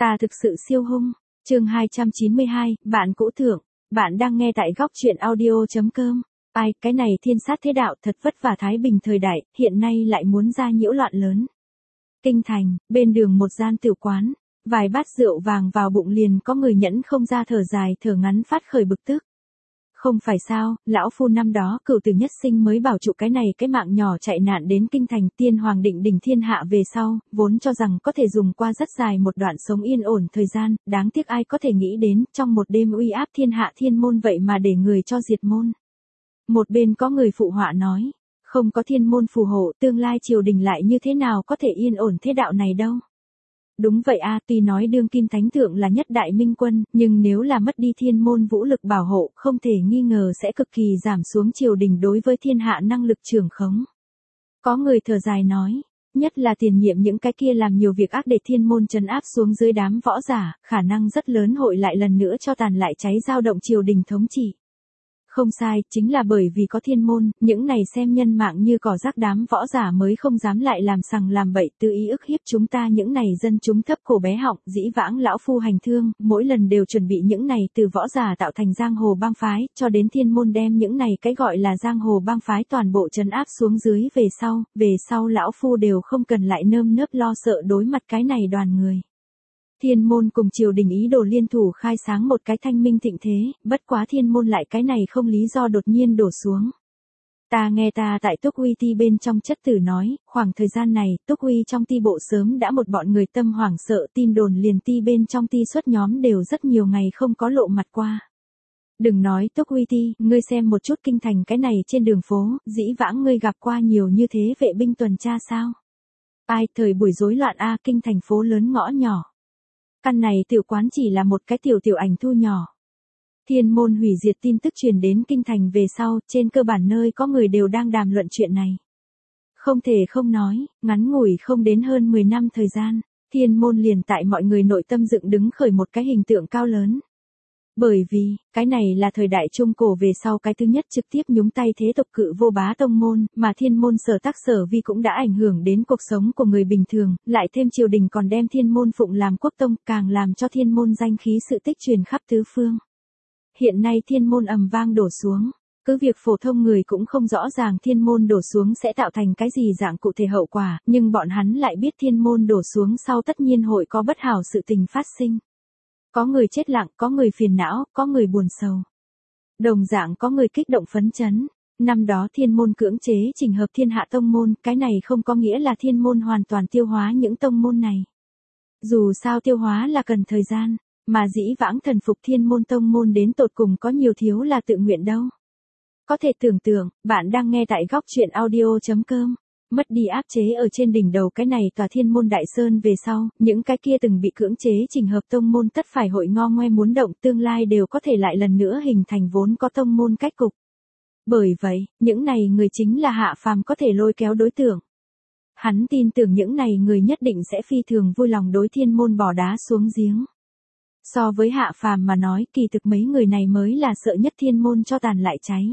Ta thực sự siêu hung. Chương 292, bạn cũ thượng. Bạn đang nghe tại góc truyện audio.com. Ai, cái này thiên sát thế đạo thật vất vả thái bình thời đại, hiện nay lại muốn ra nhiễu loạn lớn. Kinh thành, bên đường một gian tiểu quán, vài bát rượu vàng vào bụng liền có người nhẫn không ra thở dài thở ngắn phát khởi bực tức. Không phải sao, lão phu năm đó cửu tử nhất sinh mới bảo trụ cái này cái mạng nhỏ chạy nạn đến kinh thành, tiên hoàng định đỉnh thiên hạ về sau, vốn cho rằng có thể dùng qua rất dài một đoạn sống yên ổn thời gian, đáng tiếc ai có thể nghĩ đến, trong một đêm uy áp thiên hạ thiên môn vậy mà để người cho diệt môn. Một bên có người phụ họa nói, không có thiên môn phù hộ, tương lai triều đình lại như thế nào có thể yên ổn thế đạo này đâu. Đúng vậy a, tuy nói đương kim thánh thượng là nhất đại minh quân, nhưng nếu là mất đi thiên môn vũ lực bảo hộ, không thể nghi ngờ sẽ cực kỳ giảm xuống triều đình đối với thiên hạ năng lực trưởng khống. Có người thở dài nói, nhất là tiền nhiệm những cái kia làm nhiều việc ác để thiên môn trấn áp xuống dưới đám võ giả, khả năng rất lớn hội lại lần nữa cho tàn lại cháy dao động triều đình thống trị. Không sai, chính là bởi vì có thiên môn, những này xem nhân mạng như cỏ rác đám võ giả mới không dám lại làm sằng làm bậy tự ý ức hiếp chúng ta những này dân chúng thấp cổ bé họng, dĩ vãng lão phu hành thương, mỗi lần đều chuẩn bị những này từ võ giả tạo thành giang hồ bang phái, cho đến thiên môn đem những này cái gọi là giang hồ bang phái toàn bộ trấn áp xuống dưới về sau lão phu đều không cần lại nơm nớp lo sợ đối mặt cái này đoàn người. Thiên môn cùng triều đình ý đồ liên thủ khai sáng một cái thanh minh thịnh thế, bất quá thiên môn lại cái này không lý do đột nhiên đổ xuống. Ta nghe ta tại Túc Uy ti bên trong chất tử nói, khoảng thời gian này, Túc Uy trong ti bộ sớm đã một bọn người tâm hoảng sợ, tin đồn liền ti bên trong ti xuất nhóm đều rất nhiều ngày không có lộ mặt qua. Đừng nói Túc Uy ti, ngươi xem một chút kinh thành cái này trên đường phố, dĩ vãng ngươi gặp qua nhiều như thế vệ binh tuần tra sao? Ai, thời buổi rối loạn a, kinh thành phố lớn ngõ nhỏ. Căn này tiểu quán chỉ là một cái tiểu ảnh thu nhỏ. Thiên môn hủy diệt tin tức truyền đến kinh thành về sau, trên cơ bản nơi có người đều đang đàm luận chuyện này. Không thể không nói, ngắn ngủi không đến hơn 10 năm thời gian, thiên môn liền tại mọi người nội tâm dựng đứng khởi một cái hình tượng cao lớn. Bởi vì, cái này là thời đại trung cổ về sau cái thứ nhất trực tiếp nhúng tay thế tộc cự vô bá tông môn, mà thiên môn sở tác sở vi cũng đã ảnh hưởng đến cuộc sống của người bình thường, lại thêm triều đình còn đem thiên môn phụng làm quốc tông, càng làm cho thiên môn danh khí sự tích truyền khắp tứ phương. Hiện nay thiên môn ầm vang đổ xuống, cứ việc phổ thông người cũng không rõ ràng thiên môn đổ xuống sẽ tạo thành cái gì dạng cụ thể hậu quả, nhưng bọn hắn lại biết thiên môn đổ xuống sau tất nhiên hội có bất hảo sự tình phát sinh. Có người chết lặng, có người phiền não, có người buồn sầu. Đồng dạng có người kích động phấn chấn. Năm đó thiên môn cưỡng chế chỉnh hợp thiên hạ tông môn, cái này không có nghĩa là thiên môn hoàn toàn tiêu hóa những tông môn này. Dù sao tiêu hóa là cần thời gian, mà dĩ vãng thần phục thiên môn tông môn đến tột cùng có nhiều thiếu là tự nguyện đâu. Có thể tưởng tượng, bạn đang nghe tại góc truyện audio.com. Mất đi áp chế ở trên đỉnh đầu cái này tòa thiên môn đại sơn về sau, những cái kia từng bị cưỡng chế chỉnh hợp tông môn tất phải hội ngo ngoe muốn động tương lai đều có thể lại lần nữa hình thành vốn có tông môn cách cục. Bởi vậy, những này người chính là hạ phàm có thể lôi kéo đối tượng. Hắn tin tưởng những này người nhất định sẽ phi thường vui lòng đối thiên môn bỏ đá xuống giếng. So với hạ phàm mà nói kỳ thực mấy người này mới là sợ nhất thiên môn cho tàn lại cháy.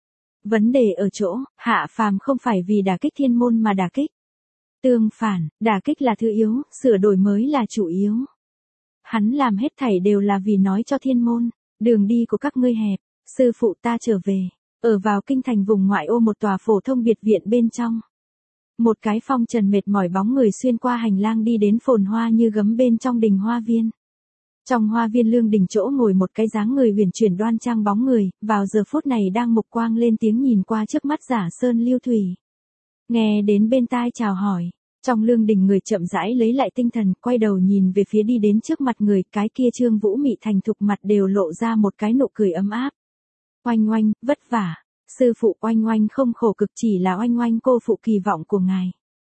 Vấn đề ở chỗ, hạ phàm không phải vì đả kích thiên môn mà đả kích. Tương phản, đả kích là thứ yếu, sửa đổi mới là chủ yếu. Hắn làm hết thảy đều là vì nói cho thiên môn, đường đi của các ngươi hẹp, sư phụ ta trở về, ở vào kinh thành vùng ngoại ô một tòa phổ thông biệt viện bên trong. Một cái phong trần mệt mỏi bóng người xuyên qua hành lang đi đến phồn hoa như gấm bên trong đình hoa viên. Trong hoa viên lương đình chỗ ngồi một cái dáng người huyền chuyển đoan trang bóng người, vào giờ phút này đang mục quang lên tiếng nhìn qua trước mắt giả sơn lưu thủy. Nghe đến bên tai chào hỏi, trong lương đình người chậm rãi lấy lại tinh thần, quay đầu nhìn về phía đi đến trước mặt người, cái kia trương vũ mị thành thục mặt đều lộ ra một cái nụ cười ấm áp. Oanh oanh, vất vả, sư phụ oanh oanh không khổ cực chỉ là oanh oanh cô phụ kỳ vọng của ngài.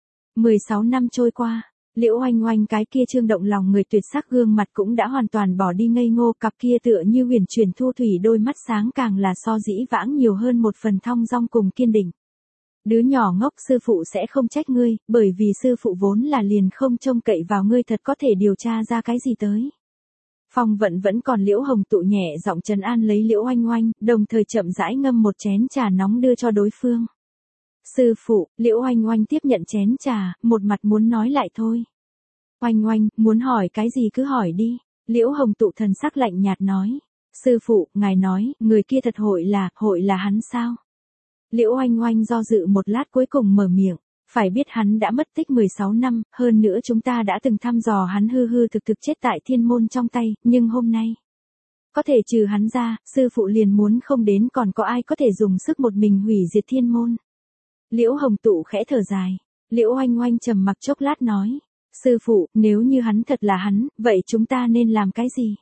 16 năm trôi qua. Liễu Oanh Oanh cái kia trương động lòng người tuyệt sắc gương mặt cũng đã hoàn toàn bỏ đi ngây ngô, cặp kia tựa như huyền chuyển thu thủy đôi mắt sáng càng là so dĩ vãng nhiều hơn một phần thong dong cùng kiên định. Đứa nhỏ ngốc, sư phụ sẽ không trách ngươi, bởi vì sư phụ vốn là liền không trông cậy vào ngươi thật có thể điều tra ra cái gì tới. Phong Vận vẫn còn Liễu Hồng Tụ nhẹ giọng trấn an lấy Liễu Oanh Oanh, đồng thời chậm rãi ngâm một chén trà nóng đưa cho đối phương. Sư phụ, Liễu Oanh Oanh tiếp nhận chén trà, một mặt muốn nói lại thôi. Oanh oanh, muốn hỏi cái gì cứ hỏi đi. Liễu Hồng Tụ thần sắc lạnh nhạt nói. Sư phụ, ngài nói, người kia thật hội là hắn sao? Liễu Oanh Oanh do dự một lát cuối cùng mở miệng. Phải biết hắn đã mất tích 16 năm, hơn nữa chúng ta đã từng thăm dò hắn hư hư thực thực chết tại thiên môn trong tay, nhưng hôm nay, có thể trừ hắn ra, sư phụ liền muốn không đến còn có ai có thể dùng sức một mình hủy diệt thiên môn. Liễu Hồng Tụ khẽ thở dài. Liễu Oanh Oanh trầm mặc chốc lát nói. Sư phụ, nếu như hắn thật là hắn, vậy chúng ta nên làm cái gì?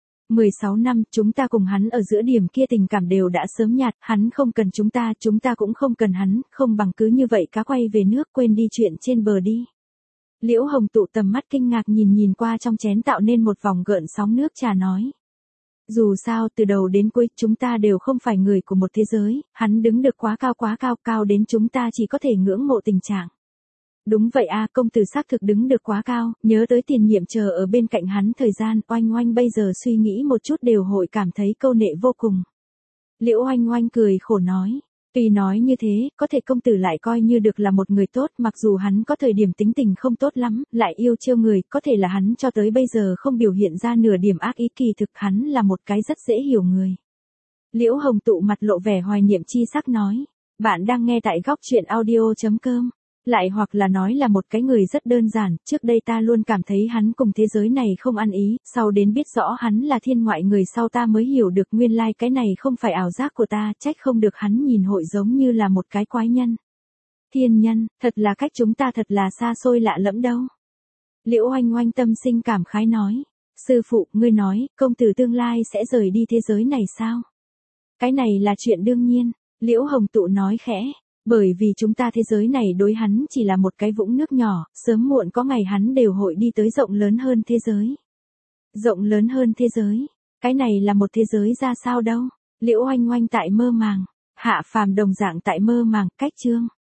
16 năm, chúng ta cùng hắn ở giữa điểm kia tình cảm đều đã sớm nhạt, hắn không cần chúng ta cũng không cần hắn, không bằng cứ như vậy cá quay về nước quên đi chuyện trên bờ đi. Liễu Hồng Tụ tầm mắt kinh ngạc nhìn qua trong chén tạo nên một vòng gợn sóng nước trà nói. Dù sao từ đầu đến cuối chúng ta đều không phải người của một thế giới, hắn đứng được quá cao đến chúng ta chỉ có thể ngưỡng mộ tình trạng. Đúng vậy a, công tử xác thực đứng được quá cao, nhớ tới tiền nhiệm chờ ở bên cạnh hắn thời gian, Oanh Oanh bây giờ suy nghĩ một chút đều hội cảm thấy câu nệ vô cùng. Liễu Oanh Oanh cười khổ nói. Tuy nói như thế, có thể công tử lại coi như được là một người tốt, mặc dù hắn có thời điểm tính tình không tốt lắm, lại yêu trêu người, có thể là hắn cho tới bây giờ không biểu hiện ra nửa điểm ác ý, kỳ thực hắn là một cái rất dễ hiểu người. Liễu Hồng Tụ mặt lộ vẻ hoài niệm chi sắc nói. Bạn đang nghe tại góc truyện audio.com. Lại hoặc là nói là một cái người rất đơn giản, trước đây ta luôn cảm thấy hắn cùng thế giới này không ăn ý, sau đến biết rõ hắn là thiên ngoại người sau ta mới hiểu được nguyên lai cái này không phải ảo giác của ta, trách không được hắn nhìn hội giống như là một cái quái nhân. Thiên nhân, thật là cách chúng ta thật là xa xôi lạ lẫm đâu. Liễu Oanh Oanh tâm sinh cảm khái nói. Sư phụ, ngươi nói, công tử tương lai sẽ rời đi thế giới này sao? Cái này là chuyện đương nhiên, Liễu Hồng Tụ nói khẽ. Bởi vì chúng ta thế giới này đối hắn chỉ là một cái vũng nước nhỏ, sớm muộn có ngày hắn đều hội đi tới rộng lớn hơn thế giới. Rộng lớn hơn thế giới, cái này là một thế giới ra sao đâu? Liễu Oanh Oanh tại mơ màng, Hạ Phàm đồng dạng tại mơ màng, cách chương.